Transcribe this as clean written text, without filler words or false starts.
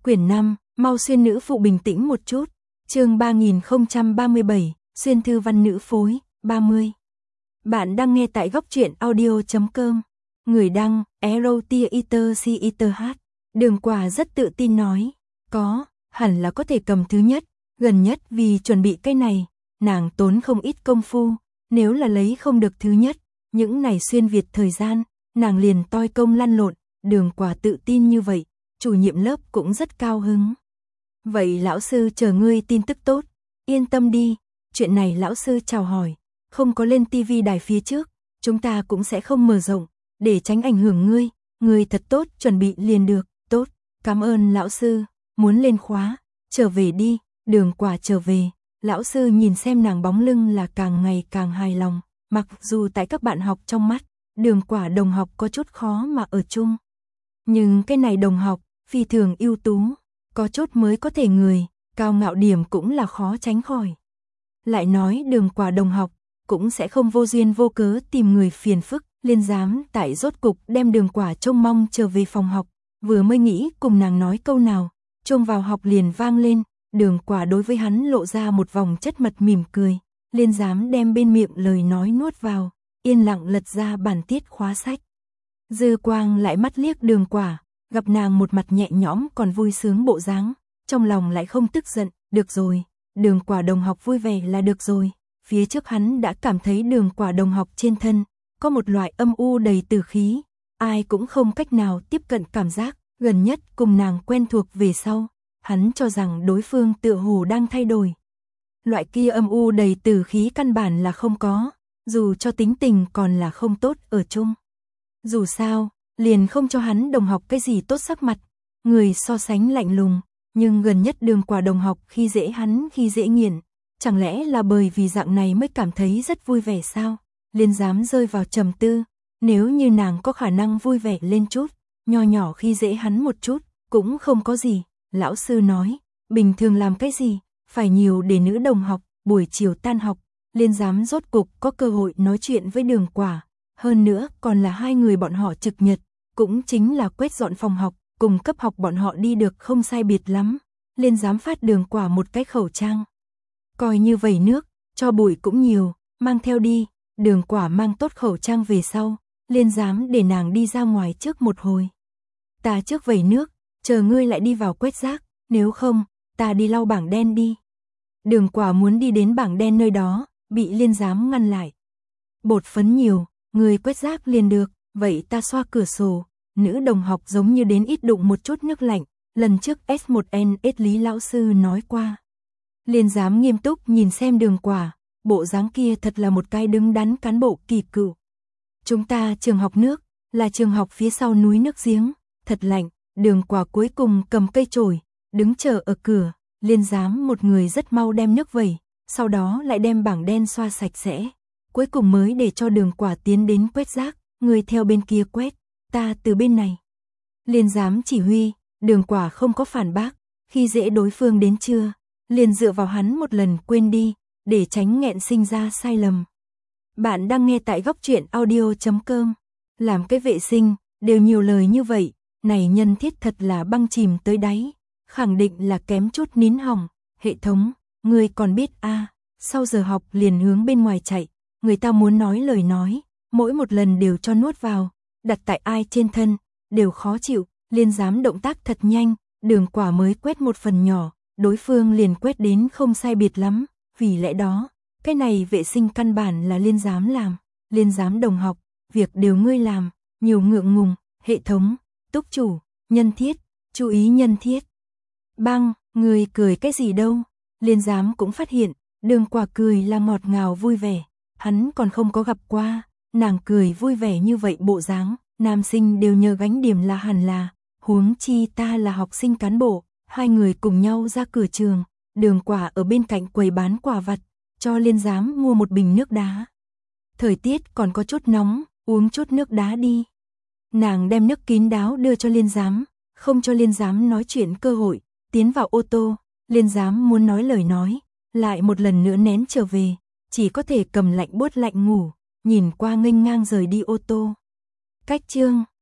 Quyển 5, mau xuyên nữ phụ bình tĩnh một chút. Chương 3037, xuyên thư văn nữ phối, 30. Bạn đang nghe tại góc truyện audio.com. Người đăng, Erotiaiter. Đường Quả rất tự tin nói, hẳn là có thể cầm thứ nhất, gần nhất vì chuẩn bị cái này, nàng tốn không ít công phu, nếu là lấy không được thứ nhất, những này xuyên Việt thời gian, nàng liền toi công lăn lộn, Đường Quả tự tin như vậy, chủ nhiệm lớp cũng rất cao hứng. Vậy lão sư chờ ngươi tin tức tốt, yên tâm đi, chuyện này lão sư chào hỏi, không có lên tivi đài phía trước, chúng ta cũng sẽ không mở rộng, để tránh ảnh hưởng ngươi thật tốt chuẩn bị liền được, tốt, cảm ơn lão sư, muốn lên khóa, trở về đi, Đường Quả trở về, lão sư nhìn xem nàng bóng lưng là càng ngày càng hài lòng, mặc dù tại các bạn học trong mắt, Đường Quả đồng học có chút khó mà ở chung. Nhưng cái này đồng học, phi thường ưu tú, có chút mới có thể người, cao ngạo điểm cũng là khó tránh khỏi. Lại nói Đường Quả đồng học, cũng sẽ không vô duyên vô cớ tìm người phiền phức, Liên Giám tại rốt cục đem Đường Quả trông mong trở về phòng học, vừa mới nghĩ cùng nàng nói câu nào, chuông vào học liền vang lên, Đường Quả đối với hắn lộ ra một vòng chất mật mỉm cười, Liên Giám đem bên miệng lời nói nuốt vào, yên lặng lật ra bản tiết khóa sách. Dư Quang lại mắt liếc Đường Quả, gặp nàng một mặt nhẹ nhõm còn vui sướng bộ dáng, trong lòng lại không tức giận, được rồi, Đường Quả đồng học vui vẻ là được rồi. Phía trước hắn đã cảm thấy Đường Quả đồng học trên thân có một loại âm u đầy tử khí, ai cũng không cách nào tiếp cận cảm giác, gần nhất cùng nàng quen thuộc về sau, hắn cho rằng đối phương tựa hồ đang thay đổi. Loại kia âm u đầy tử khí căn bản là không có, dù cho tính tình còn là không tốt ở chung. Dù sao, liền không cho hắn đồng học cái gì tốt sắc mặt, người so sánh lạnh lùng, nhưng gần nhất Đường Quả đồng học khi dễ hắn khi dễ nghiện, chẳng lẽ là bởi vì dạng này mới cảm thấy rất vui vẻ sao? Liên Giám rơi vào trầm tư, nếu như nàng có khả năng vui vẻ lên chút, nho nhỏ khi dễ hắn một chút, cũng không có gì, lão sư nói, bình thường làm cái gì, phải nhiều để nữ đồng học, buổi chiều tan học, Liên Giám rốt cục có cơ hội nói chuyện với Đường Quả, hơn nữa còn là hai người bọn họ trực nhật, cũng chính là quét dọn phòng học, cùng cấp học bọn họ đi được không sai biệt lắm, Liên Giám phát Đường Quả một cái khẩu trang. Coi như vẩy nước, cho bụi cũng nhiều, mang theo đi, Đường Quả mang tốt khẩu trang về sau, Liên Giám để nàng đi ra ngoài trước một hồi. Ta trước vẩy nước, chờ ngươi lại đi vào quét rác, nếu không, ta đi lau bảng đen đi. Đường Quả muốn đi đến bảng đen nơi đó, bị Liên Giám ngăn lại. Bột phấn nhiều, ngươi quét rác liền được, vậy ta xoa cửa sổ, nữ đồng học giống như đến ít đụng một chút nước lạnh, lần trước S1NS Lý lão sư nói qua. Liên Giám nghiêm túc nhìn xem Đường Quả, bộ dáng kia thật là một cái đứng đắn cán bộ kỳ cựu. Chúng ta trường học nước, là trường học phía sau núi nước giếng, thật lạnh, Đường Quả cuối cùng cầm cây chổi, đứng chờ ở cửa, Liên Giám một người rất mau đem nước vẩy, sau đó lại đem bảng đen xoa sạch sẽ, cuối cùng mới để cho Đường Quả tiến đến quét rác, người theo bên kia quét, ta từ bên này. Liên Giám chỉ huy, Đường Quả không có phản bác, khi dễ đối phương đến chưa, liền dựa vào hắn một lần quên đi, để tránh nghẹn sinh ra sai lầm. Bạn đang nghe tại góc truyện audio.com. Làm cái vệ sinh, đều nhiều lời như vậy, này nhân thiết thật là băng chìm tới đáy, khẳng định là kém chút nín hỏng. Hệ thống, ngươi còn biết sau giờ học liền hướng bên ngoài chạy, người ta muốn nói lời nói, mỗi một lần đều cho nuốt vào, đặt tại ai trên thân, đều khó chịu, Liên Giám động tác thật nhanh, Đường Quả mới quét một phần nhỏ, đối phương liền quét đến không sai biệt lắm, vì lẽ đó, cái này vệ sinh căn bản là Liên Giám làm, Liên Giám đồng học, việc đều ngươi làm, nhiều ngượng ngùng, hệ thống, túc chủ, nhân thiết, chú ý nhân thiết. Băng, người cười cái gì đâu, Liên Giám cũng phát hiện, Đường Quả cười là ngọt ngào vui vẻ, hắn còn không có gặp qua, nàng cười vui vẻ như vậy bộ dáng, nam sinh đều nhờ gánh điểm là hẳn là, huống chi ta là học sinh cán bộ. Hai người cùng nhau ra cửa trường, Đường Quả ở bên cạnh quầy bán quà vặt, cho Liên Giám mua một bình nước đá. Thời tiết còn có chút nóng, uống chút nước đá đi. Nàng đem nước kín đáo đưa cho Liên Giám, không cho Liên Giám nói chuyện cơ hội, tiến vào ô tô, Liên Giám muốn nói lời nói, lại một lần nữa nén trở về, chỉ có thể cầm lạnh buốt lạnh ngủ, nhìn qua nghênh ngang rời đi ô tô. Cách chương